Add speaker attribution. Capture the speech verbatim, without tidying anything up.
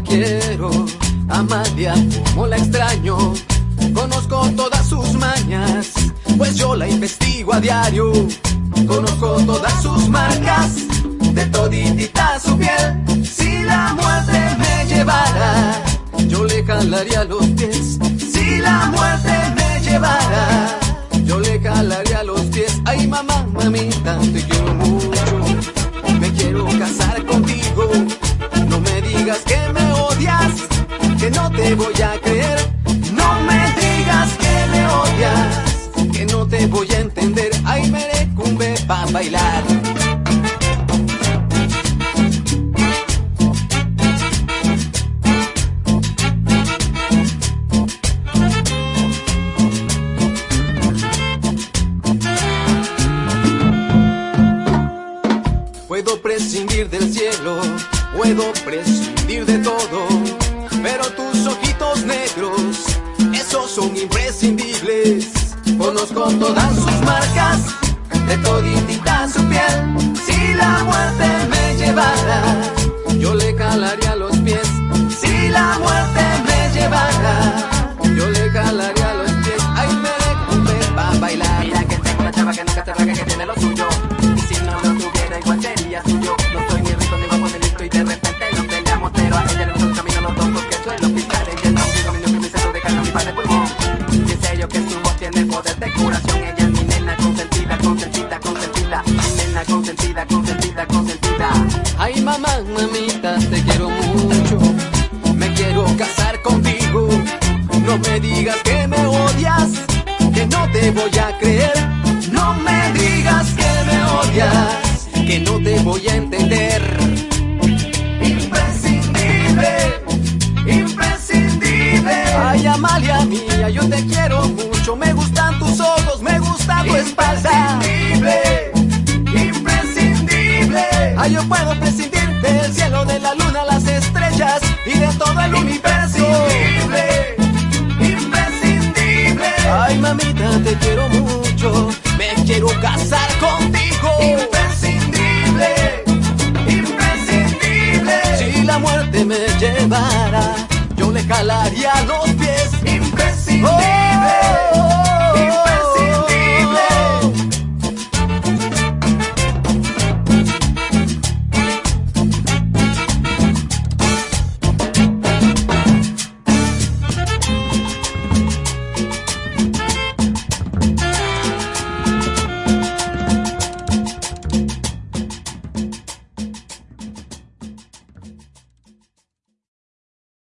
Speaker 1: quiero, Amalia, como la extraño. Conozco todas sus mañas, pues yo la investigo a diario. Conozco todas sus marcas, de toditita su piel. Si la muerte me llevara, yo le jalaría los pies. Si la muerte me llevara, yo le jalaría los pies. Ay, mamá, mamita, te quiero mucho, me quiero casar contigo. No me digas que me odias, que no te voy a creer. No me digas que me odias, que no te voy a entender. Ay, merecumbe pa' bailar. Puedo prescindir del cielo, puedo prescindir de todo, pero tus ojitos negros, esos son imprescindibles. Conozco todas sus marcas, de toditita su piel. Si la muerte me llevara, yo le jalaría los pies. Si la muerte me llevara, yo le jalaría los pies. Ay, me recumbe pa' bailar.
Speaker 2: Mira que tengo una chava que nunca se raga, que tiene lo suyo. Y si no lo tuviera, igual sería suyo. No soy ni rico ni guapo ni listo, y de repente nos peleamos, pero a ella le gusta el camino los dos, porque suelo pisar. Ella es la única camino que me hizo de carne mi padre pulmón. Y sé yo que su voz tiene poder de curación. Ella es mi nena consentida, consentida, consentida. Mi nena consentida, consentida, consentida.
Speaker 1: Ay, mamá, mamita, te quiero mucho, me quiero casar contigo. No me digas que me odias, que no te voy a creer. No me digas que me odias, que no te voy a entender. Imprescindible, imprescindible. Ay, Amalia mía, yo te quiero mucho, me gustan tus ojos, me gusta tu espalda. Imprescindible, imprescindible. Ay, yo puedo prescindir del cielo, de la luna, las estrellas y de todo el universo. Imprescindible, imprescindible. Ay, mamita, te quiero mucho, me quiero casar contigo.